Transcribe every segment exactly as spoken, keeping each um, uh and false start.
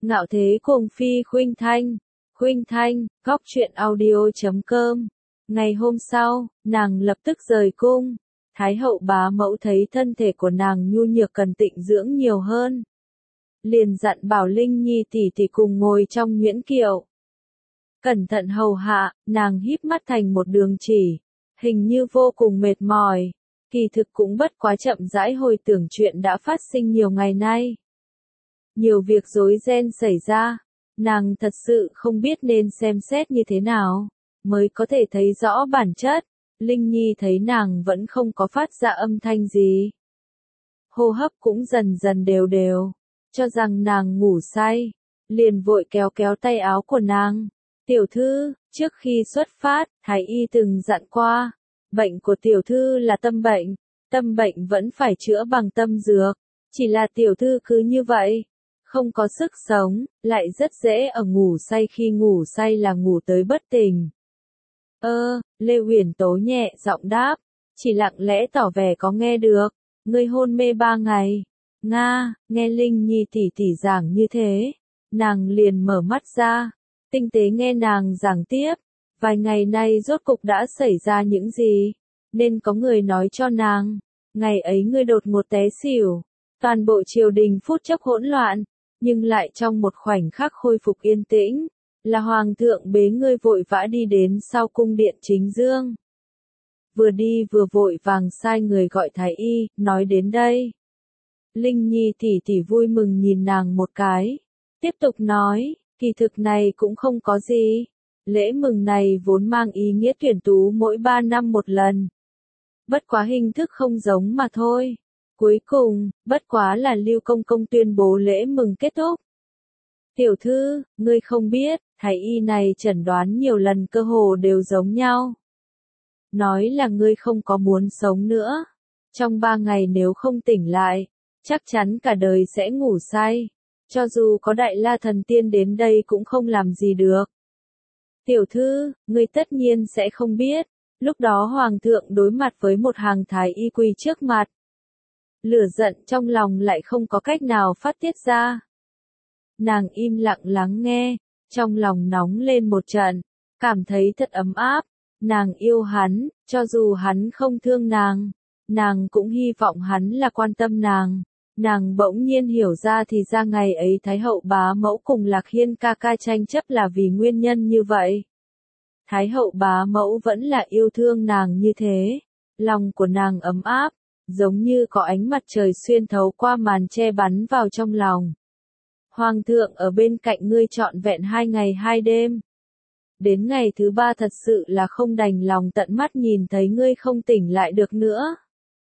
Ngạo thế cùng phi khuynh thanh, khuynh thanh, góc truyện audio chấm com. Ngày hôm sau, nàng lập tức rời cung. Thái hậu bá mẫu thấy thân thể của nàng nhu nhược cần tịnh dưỡng nhiều hơn. Liền dặn bảo Linh Nhi tỷ tỷ cùng ngồi trong nhuyễn kiệu. Cẩn thận hầu hạ, nàng híp mắt thành một đường chỉ, hình như vô cùng mệt mỏi. Kỳ thực cũng bất quá chậm rãi hồi tưởng chuyện đã phát sinh nhiều ngày nay. Nhiều việc rối ren xảy ra, nàng thật sự không biết nên xem xét như thế nào, mới có thể thấy rõ bản chất. Linh Nhi thấy nàng vẫn không có phát ra âm thanh gì. Hô hấp cũng dần dần đều đều, cho rằng nàng ngủ say, liền vội kéo kéo tay áo của nàng. Tiểu thư, trước khi xuất phát, Thái y từng dặn qua, bệnh của tiểu thư là tâm bệnh, tâm bệnh vẫn phải chữa bằng tâm dược, chỉ là tiểu thư cứ như vậy, không có sức sống, lại rất dễ ở ngủ say, khi ngủ say là ngủ tới bất tỉnh. Ơ, Lê Huyền Tố nhẹ giọng đáp, chỉ lặng lẽ tỏ vẻ có nghe được, ngươi hôn mê ba ngày. Nga, nghe Linh Nhi tỷ tỷ giảng như thế, nàng liền mở mắt ra, tinh tế nghe nàng giảng tiếp, vài ngày nay rốt cục đã xảy ra những gì, nên có người nói cho nàng, ngày ấy ngươi đột ngột té xỉu, toàn bộ triều đình phút chốc hỗn loạn, nhưng lại trong một khoảnh khắc khôi phục yên tĩnh, là hoàng thượng bế ngươi vội vã đi đến sau cung điện chính dương. Vừa đi vừa vội vàng sai người gọi thái y, nói đến đây. Linh Nhi tỷ tỷ vui mừng nhìn nàng một cái, tiếp tục nói, kỳ thực này cũng không có gì, lễ mừng này vốn mang ý nghĩa tuyển tú mỗi ba năm một lần. Bất quá hình thức không giống mà thôi. Cuối cùng, bất quá là Lưu Công Công tuyên bố lễ mừng kết thúc. Tiểu thư, ngươi không biết, thái y này chẩn đoán nhiều lần cơ hồ đều giống nhau. Nói là ngươi không có muốn sống nữa. Trong ba ngày nếu không tỉnh lại, chắc chắn cả đời sẽ ngủ say. Cho dù có Đại La Thần Tiên đến đây cũng không làm gì được. Tiểu thư, ngươi tất nhiên sẽ không biết. Lúc đó Hoàng thượng đối mặt với một hàng thái y quỳ trước mặt. Lửa giận trong lòng lại không có cách nào phát tiết ra. Nàng im lặng lắng nghe, trong lòng nóng lên một trận, cảm thấy thật ấm áp. Nàng yêu hắn, cho dù hắn không thương nàng, nàng cũng hy vọng hắn là quan tâm nàng. Nàng bỗng nhiên hiểu ra thì ra ngày ấy Thái hậu bá mẫu cùng Lạc Hiên ca ca tranh chấp là vì nguyên nhân như vậy. Thái hậu bá mẫu vẫn là yêu thương nàng như thế, lòng của nàng ấm áp, giống như có ánh mặt trời xuyên thấu qua màn che bắn vào trong lòng. Hoàng thượng ở bên cạnh ngươi trọn vẹn hai ngày hai đêm. Đến ngày thứ ba thật sự là không đành lòng tận mắt nhìn thấy ngươi không tỉnh lại được nữa.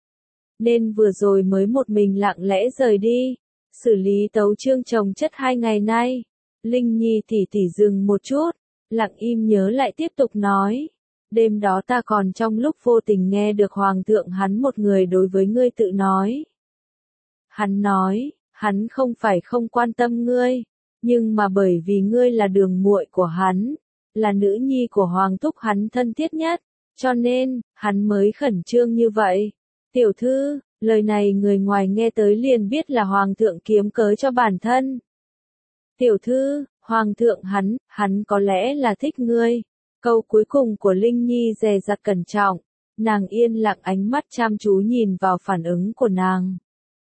Nên vừa rồi mới một mình lặng lẽ rời đi, xử lý tấu chương chồng chất hai ngày nay. Linh Nhi tỷ tỷ dừng một chút, lặng im nhớ lại tiếp tục nói. Đêm đó ta còn trong lúc vô tình nghe được Hoàng thượng hắn một người đối với ngươi tự nói. Hắn nói, hắn không phải không quan tâm ngươi, nhưng mà bởi vì ngươi là đường muội của hắn, là nữ nhi của Hoàng thúc hắn thân thiết nhất, cho nên, hắn mới khẩn trương như vậy. Tiểu thư, lời này người ngoài nghe tới liền biết là Hoàng thượng kiếm cớ cho bản thân. Tiểu thư, Hoàng thượng hắn, hắn có lẽ là thích ngươi. Câu cuối cùng của Linh Nhi dè dặt cẩn trọng, nàng yên lặng ánh mắt chăm chú nhìn vào phản ứng của nàng.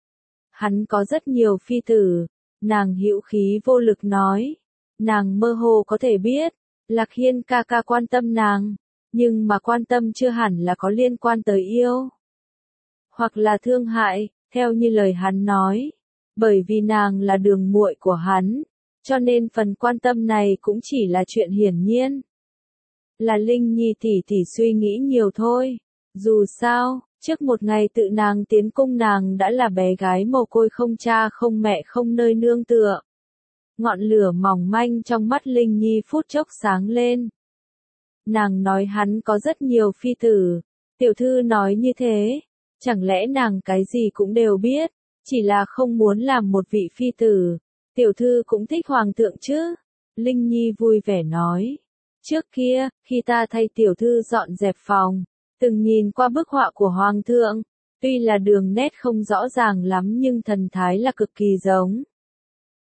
Hắn có rất nhiều phi tử, nàng hữu khí vô lực nói. Nàng mơ hồ có thể biết, Lạc Hiên ca ca quan tâm nàng, nhưng mà quan tâm chưa hẳn là có liên quan tới yêu. Hoặc là thương hại, theo như lời hắn nói, bởi vì nàng là đường muội của hắn, cho nên phần quan tâm này cũng chỉ là chuyện hiển nhiên. Là Linh Nhi tỷ tỷ suy nghĩ nhiều thôi, dù sao, trước một ngày tự nàng tiến cung nàng đã là bé gái mồ côi không cha không mẹ không nơi nương tựa. Ngọn lửa mỏng manh trong mắt Linh Nhi phút chốc sáng lên. Nàng nói hắn có rất nhiều phi tử, tiểu thư nói như thế. Chẳng lẽ nàng cái gì cũng đều biết, chỉ là không muốn làm một vị phi tử, tiểu thư cũng thích Hoàng thượng chứ? Linh Nhi vui vẻ nói, trước kia, khi ta thay tiểu thư dọn dẹp phòng, từng nhìn qua bức họa của Hoàng thượng, tuy là đường nét không rõ ràng lắm nhưng thần thái là cực kỳ giống.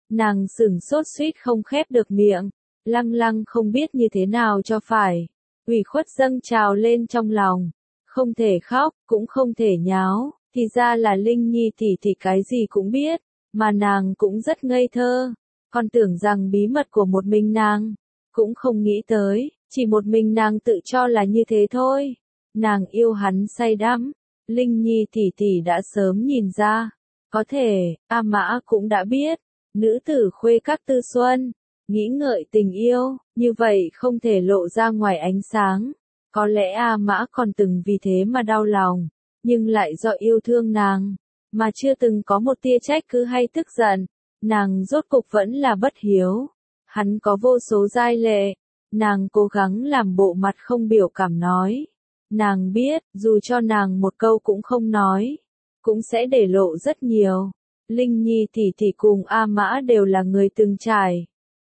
Nàng sửng sốt suýt không khép được miệng, lăng lăng không biết như thế nào cho phải. Ủy khuất dâng trào lên trong lòng, không thể khóc, cũng không thể nháo, thì ra là Linh Nhi tỷ tỷ cái gì cũng biết, mà nàng cũng rất ngây thơ, còn tưởng rằng bí mật của một mình nàng, cũng không nghĩ tới, chỉ một mình nàng tự cho là như thế thôi. Nàng yêu hắn say đắm, Linh Nhi tỷ tỷ đã sớm nhìn ra, có thể, A Mã cũng đã biết, nữ tử khuê các tư xuân, nghĩ ngợi tình yêu, như vậy không thể lộ ra ngoài ánh sáng. Có lẽ A Mã còn từng vì thế mà đau lòng, nhưng lại do yêu thương nàng, mà chưa từng có một tia trách cứ hay tức giận. Nàng rốt cục vẫn là bất hiếu. Hắn có vô số giai lệ, nàng cố gắng làm bộ mặt không biểu cảm nói. Nàng biết, dù cho nàng một câu cũng không nói, cũng sẽ để lộ rất nhiều. Linh Nhi tỷ tỷ cùng A Mã đều là người từng trải.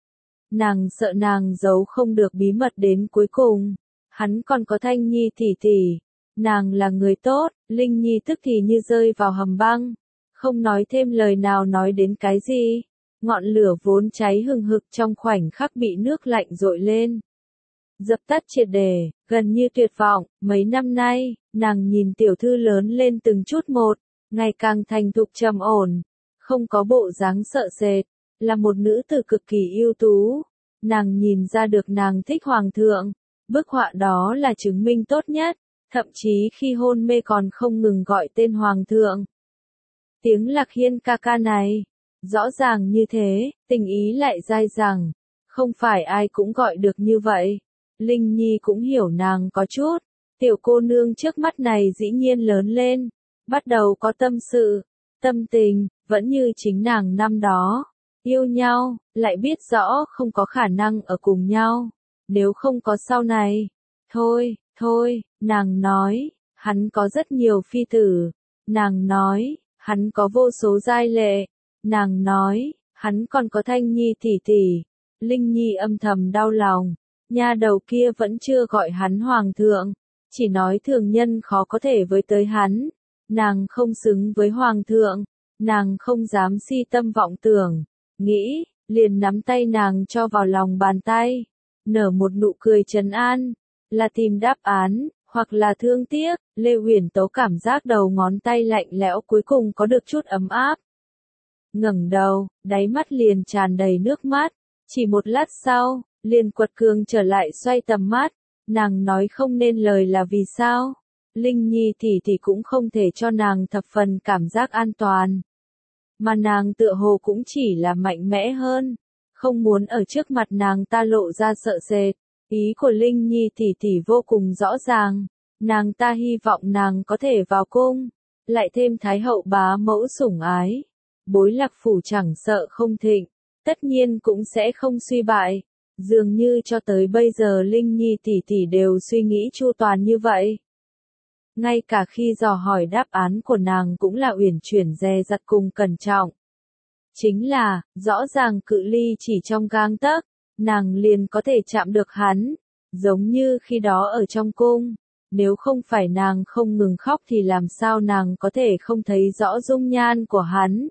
Nàng sợ nàng giấu không được bí mật đến cuối cùng. Hắn còn có Thanh Nhi tỷ tỷ, nàng là người tốt. Linh Nhi tức thì như rơi vào hầm băng, không nói thêm lời nào nói đến cái gì. Ngọn lửa vốn cháy hừng hực trong khoảnh khắc bị nước lạnh dội lên, dập tắt triệt để, gần như tuyệt vọng. Mấy năm nay, nàng nhìn tiểu thư lớn lên từng chút một, ngày càng thành thục trầm ổn, không có bộ dáng sợ sệt, là một nữ tử cực kỳ ưu tú. Nàng nhìn ra được nàng thích hoàng thượng, bức họa đó là chứng minh tốt nhất, thậm chí khi hôn mê còn không ngừng gọi tên hoàng thượng. Tiếng Lạc Hiên ca ca này, rõ ràng như thế, tình ý lại dai dẳng, không phải ai cũng gọi được như vậy. Linh Nhi cũng hiểu nàng có chút, tiểu cô nương trước mắt này dĩ nhiên lớn lên, bắt đầu có tâm sự, tâm tình, vẫn như chính nàng năm đó, yêu nhau, lại biết rõ không có khả năng ở cùng nhau, nếu không có sau này. Thôi, thôi, nàng nói, hắn có rất nhiều phi tử, nàng nói, hắn có vô số giai lệ, nàng nói, hắn còn có Thanh Nhi tỷ tỷ. Linh Nhi âm thầm đau lòng, nha đầu kia vẫn chưa gọi hắn hoàng thượng, chỉ nói thường nhân khó có thể với tới hắn, nàng không xứng với hoàng thượng, nàng không dám si tâm vọng tưởng, nghĩ, liền nắm tay nàng cho vào lòng bàn tay, nở một nụ cười trấn an, là tìm đáp án, hoặc là thương tiếc. Lê Huyền Tấu cảm giác đầu ngón tay lạnh lẽo cuối cùng có được chút ấm áp. Ngẩng đầu, đáy mắt liền tràn đầy nước mắt, chỉ một lát sau, liền quật cường trở lại xoay tầm mắt, nàng nói không nên lời là vì sao. Linh Nhi tỷ tỷ cũng không thể cho nàng thập phần cảm giác an toàn, mà nàng tựa hồ cũng chỉ là mạnh mẽ hơn, không muốn ở trước mặt nàng ta lộ ra sợ sệt. Ý của Linh Nhi tỷ tỷ vô cùng rõ ràng, nàng ta hy vọng nàng có thể vào cung, lại thêm thái hậu bá mẫu sủng ái, bối Lạc phủ chẳng sợ không thịnh, tất nhiên cũng sẽ không suy bại. Dường như cho tới bây giờ Linh Nhi tỷ tỷ đều suy nghĩ chu toàn như vậy. Ngay cả khi dò hỏi đáp án của nàng cũng là uyển chuyển dè dặt cùng cẩn trọng. Chính là, rõ ràng cự ly chỉ trong gang tấc, nàng liền có thể chạm được hắn, giống như khi đó ở trong cung. Nếu không phải nàng không ngừng khóc thì làm sao nàng có thể không thấy rõ dung nhan của hắn.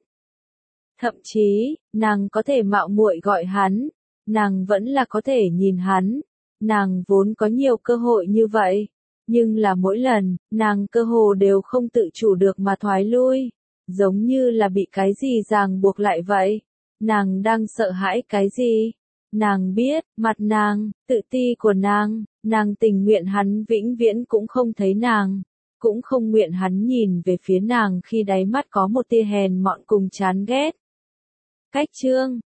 Thậm chí, nàng có thể mạo muội gọi hắn, nàng vẫn là có thể nhìn hắn, nàng vốn có nhiều cơ hội như vậy, nhưng là mỗi lần, nàng cơ hồ đều không tự chủ được mà thoái lui, giống như là bị cái gì ràng buộc lại vậy. Nàng đang sợ hãi cái gì? Nàng biết, mặt nàng, tự ti của nàng, nàng tình nguyện hắn vĩnh viễn cũng không thấy nàng, cũng không nguyện hắn nhìn về phía nàng khi đáy mắt có một tia hèn mọn cùng chán ghét. Cách chương